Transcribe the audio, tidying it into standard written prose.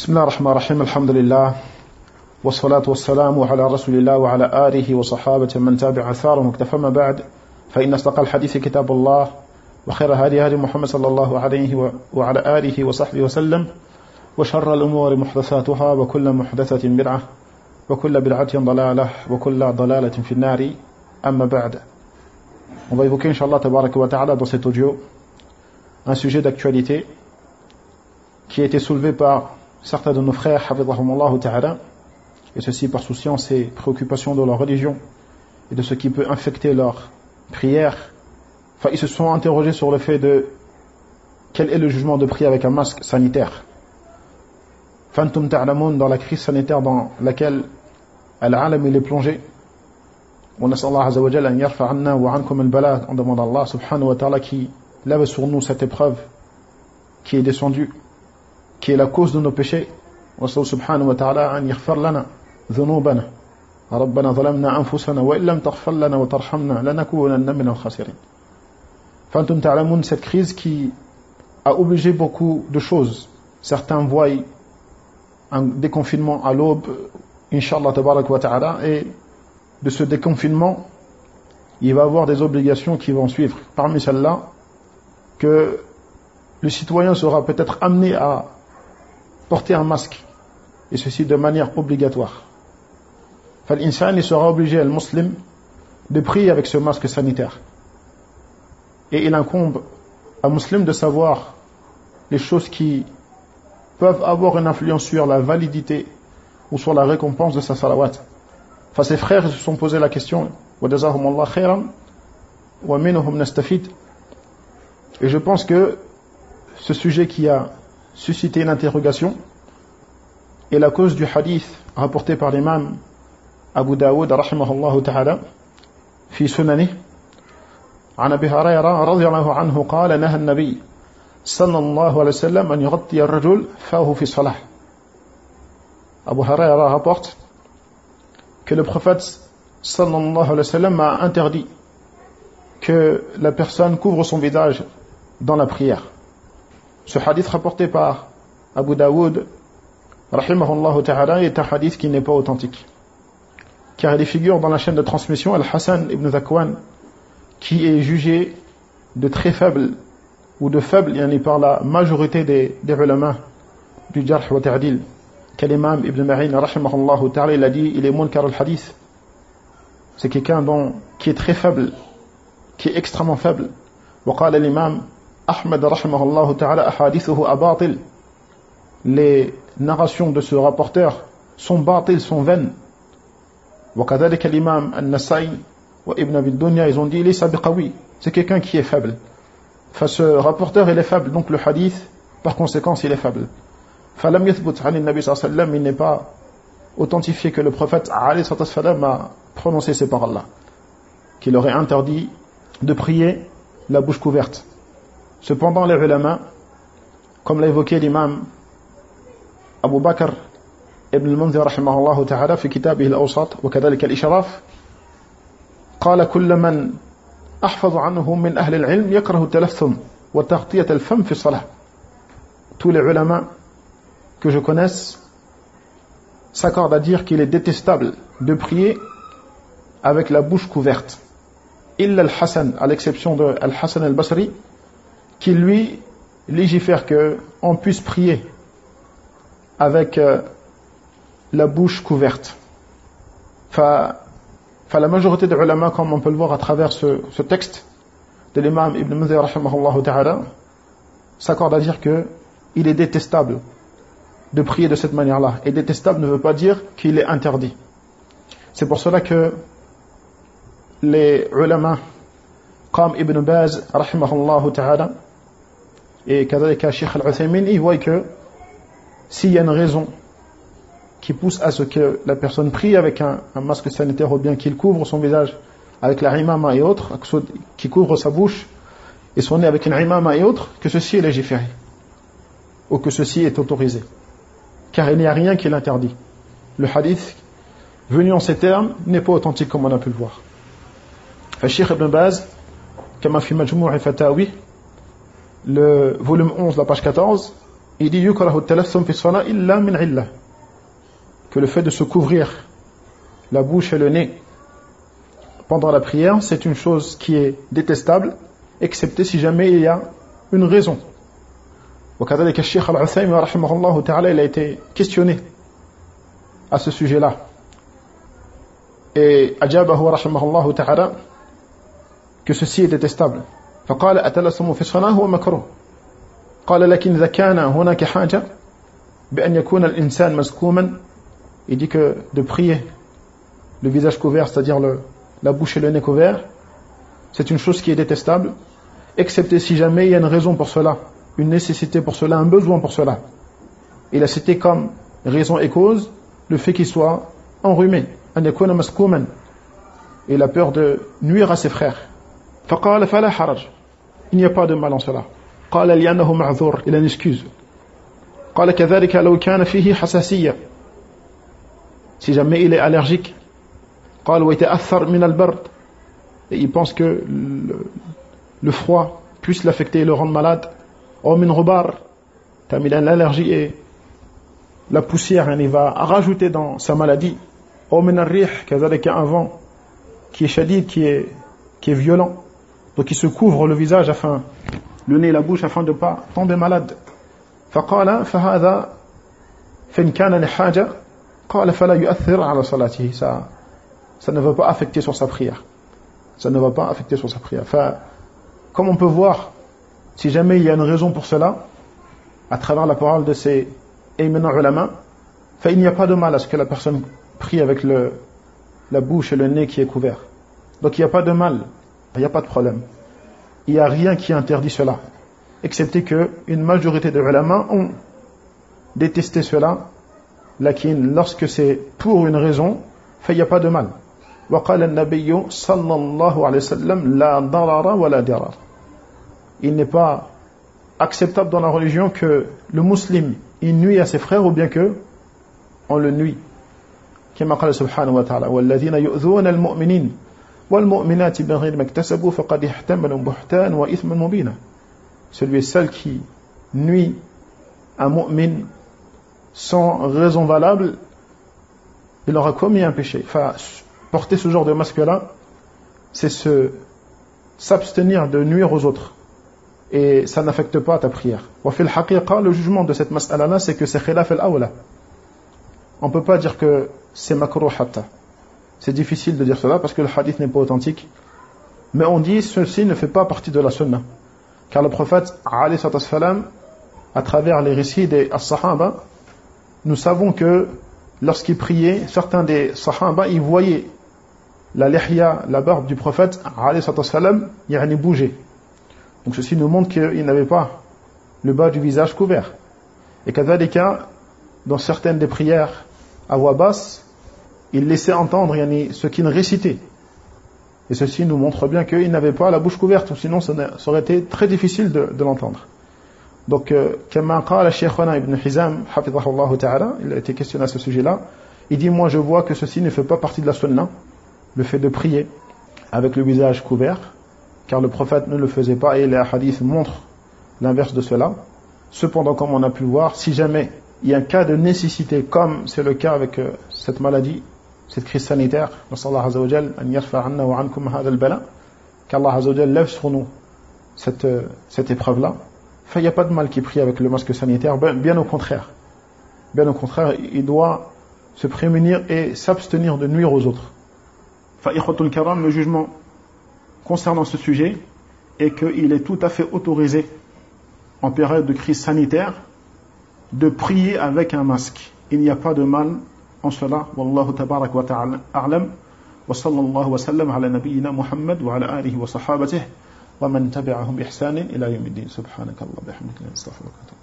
بسم الله الرحمن الرحيم الحمد لله والصلاة والسلام على رسول الله وعلى آله وصحابة من تابع أثارهم واكتفى ما بعد فإن أصدق الحديث كتاب الله وخير هدي محمد صلى الله عليه وعلى آله وصحبه وسلم وشر الأمور محدثاتها وكل محدثة بدعة وكل بدعة ضلالة وكل ضلالة في النار أما بعد. On va évoquer Inch'Allah tabaraka wa ta'ala dans cet audio un sujet d'actualité qui a été soulevé par certains de nos frères, hafidhahumullah ta'ala, et ceci par souciance et préoccupation de leur religion et de ce qui peut infecter leur prière. Enfin, ils se sont interrogés sur le fait de quel est le jugement de prier avec un masque sanitaire. Fantum ta'lamoun, dans la crise sanitaire dans laquelle al-alam il est plongé. On nas'Allah azza wa jalla an yarfa anna wa ankum al-bala, on demande à Allah subhanahu wa ta'ala qui lève sur nous cette épreuve qui est descendue, qui est la cause de nos péchés. وصل سبحانه وتعالى أن يغفر لنا ذنوبنا ربنا ظلمنا أنفسنا وإن لم تغفر لنا وترحمنا لنكونن من الخاسرين. فأنتم تعلمون, cette crise qui a obligé beaucoup de choses. Certains voient un déconfinement à l'aube, Inch'Allah tabarak wa ta'ala, et de ce déconfinement, il va y avoir des obligations qui vont suivre. Parmi celles-là, que le citoyen sera peut-être amené à porter un masque, et ceci de manière obligatoire. L'insan, il sera obligé, le musulman, de prier avec ce masque sanitaire. Et il incombe à musulman de savoir les choses qui peuvent avoir une influence sur la validité ou sur la récompense de sa salawat. Enfin, ses frères se sont posé la question, وَجَزَاهُمُ اللَّهُ خَيْرًا وَمِنْهُمْ نَسْتَفِيدُ. Et je pense que ce sujet qui a suscité une interrogation est la cause du hadith rapporté par l'imam Abu Daoud rahimahullah ta'ala fi sunani عن أبي هريرة رضي الله عنه قال نهى النبي صلى الله عليه وسلم أن يغطي الرجل فاه في الصلاة. Abu Huraira rapporte que le prophète sallallahu alayhi wa sallam a interdit que la personne couvre son visage dans la prière. Ce hadith rapporté par Abu Daoud rahimahullah ta'ala est un hadith qui n'est pas authentique, car il figure dans la chaîne de transmission Al-Hassan ibn Zakwan, qui est jugé de très faible ou de faible par la majorité des ulama du jarh wa ta'dil. Quel imam Ibn Ma'in rahimahullah ta'ala, il a dit, il est munkar al-hadith, c'est quelqu'un qui est très faible, qui est extrêmement faible. وقال الإمام Ahmed rahimahullah ta'ala ahadithuhu abatil, les narrations de ce rapporteur sont batil, sont vaines. وكذلك الإمام النسائي وابن أبي الدنيا, ils ont dit ليس بقوي, c'est quelqu'un qui est faible. Enfin, ce rapporteur il est faible, donc le hadith par conséquent il est faible. فلم يثبت عن النبي صلى الله عليه وسلم, il n'est pas authentifié que le prophète alayhi sallam a prononcé ces paroles-là, qu'il aurait interdit de prier la bouche couverte. Cependant, les ulama, comme l'a évoqué l'imam Abu Bakr ibn al-Munzir rahimahullah ta'ala في كتابه الأوسط وكذلك الإشراف, قال كل من أحفظ عنه من أهل العلم يكره التلثم وتغطية الفم في الصلاة. Tous les ulama que je connaisse s'accordent à dire qu'il est détestable de prier avec la bouche couverte. Illa al-Hassan, à l'exception de al-Hassan al-Basri, qui lui légifère qu'on puisse prier avec la bouche couverte. La majorité des ulama, comme on peut le voir à travers ce texte de l'imam Ibn Munzir rahimahullah ta'ala, s'accorde à dire qu'il est détestable de prier de cette manière-là. Et détestable ne veut pas dire qu'il est interdit. C'est pour cela que les ulama comme Ibn Baz rahimahullah ta'ala et كذلك Sheikh Al-Uthaymin, ils voient que s'il y a une raison qui pousse à ce que la personne prie avec un masque sanitaire, ou bien qu'il couvre son visage avec la imama et autres, qui couvre sa bouche et son nez avec une imama et autres, que ceci est légiféré ou que ceci est autorisé, car il n'y a rien qui l'interdit. Le hadith venu en ces termes n'est pas authentique comme on a pu le voir. Cheikh Ibn Baz, كما في مجموع فتاوي, le volume 11, la page 14, il dit yukrahu at-talassum fi as-salat illa min 'illah, que le fait de se couvrir la bouche et le nez pendant la prière, c'est une chose qui est détestable, excepté si jamais il y a une raison. وكذلك الشيخ العثيمين رحمه الله تعالى, il a été questionné à ce sujet-là. Et أجابه رحمه الله تعالى que ceci est détestable. فقال التلسم في الصلاة هو مكروه. قال لكن إذا كان هناك حاجة بأن يكون الإنسان مسكوما, il dit que de prier le visage couvert, c'est-à-dire la bouche et le nez couverts, c'est une chose qui est détestable, excepté si jamais il y a une raison pour cela, une nécessité pour cela, un besoin pour cela. Il a cité comme raison et cause le fait qu'il soit enrhumé, أن يكون مسكوما, et il a peur de nuire à ses frères. فقال فلا حرج, il n'y a pas de mal en cela. قال لأنه معذور, il a une excuse. قال كذلك لو كان فيه حساسية, si jamais il est allergique. قال ويتأثر من البرد, et il pense que le froid puisse l'affecter et le rendre malade. أو من غبار, il a l'allergie et la poussière, il va rajouter dans sa maladie. أو من الريح, كذلك un vent qui est shadid, qui est violent. Donc il se couvre le visage, le nez et la bouche, afin de ne pas tomber malade. فقال فهذا فإن كان لحاجة قال فلا يؤثر على صلاته, ça ne va pas affecter sur sa prière. Ça ne va pas affecter sur sa prière. Comme on peut voir, si jamais il y a une raison pour cela, à travers la parole de ces éminents ulama, il n'y a pas de mal à ce que la personne prie avec la bouche et le nez qui est couvert. Donc il n'y a pas de mal, il n'y a pas de problème. Il n'y a rien qui interdit cela, excepté qu'une majorité de ulama ont détesté cela, lorsque c'est pour une raison, il n'y a pas de mal. وقال النبي صلى الله عليه وسلم لا ضرر ولا ضرار. Il n'est pas acceptable dans la religion que le musulman il nuit à ses frères ou bien que on le nuit. كما قال سبحانه وتعالى والذين يؤذون المؤمنين والمؤمنات بغير ما اكتسبوا فقد احتملوا بهتانا وإثما مبينا. Celui et celle qui nuit un mu'min sans raison valable, il aura commis un péché. Porter ce genre de masque-là, c'est s'abstenir de nuire aux autres. Et ça n'affecte pas ta prière. وفي الحقيقة, le jugement de cette mas'ala-là, c'est que c'est khilaf al-awla. On ne peut pas dire que c'est makruh hatta. C'est difficile de dire cela parce que le hadith n'est pas authentique. Mais on dit ceci ne fait pas partie de la sunna. Car le prophète, alayhi salam, à travers les récits des sahaba, nous savons que lorsqu'il priait, certains des sahaba, ils voyaient la lihya, la barbe du prophète, alayhi salam, bouger. Donc ceci nous montre qu'il n'avait pas le bas du visage couvert. Et kadhalika, dans certaines des prières à voix basse, il laissait entendre ce qu'il récitait. Et ceci nous montre bien qu'il n'avait pas la bouche couverte, sinon ça aurait été très difficile de l'entendre. Donc, كما قال شيخنا ابن حزام حفظه الله تعالى, il a été questionné à ce sujet-là, il dit, moi je vois que ceci ne fait pas partie de la sunna, le fait de prier avec le visage couvert, car le prophète ne le faisait pas et les hadiths montrent l'inverse de cela. Cependant, comme on a pu voir, si jamais il y a un cas de nécessité, comme c'est le cas avec cette maladie, cette crise sanitaire, qu'Allah Azza wa Jal an yarfa anna wa ankum hadha al-bala, qu'Allah Azza wa Jal lève sur nous cette épreuve-là, il n'y a pas de mal qui prie avec le masque sanitaire, bien au contraire. Bien au contraire, il doit se prémunir et s'abstenir de nuire aux autres. Ikhwatul Karam, le jugement concernant ce sujet est qu'il est tout à fait autorisé en période de crise sanitaire de prier avec un masque. Il n'y a pas de mal en cela. Wallahu tabarak wa ta'ala a'lam. Wa sallallahu wa sallam ala nabiyyina Muhammad wa ala alihi wa sahabatihi wa man tabi'ahum bi ihsanin ila yawmiddin. Subhanakallahumma wa bihamdika, astaghfiruka.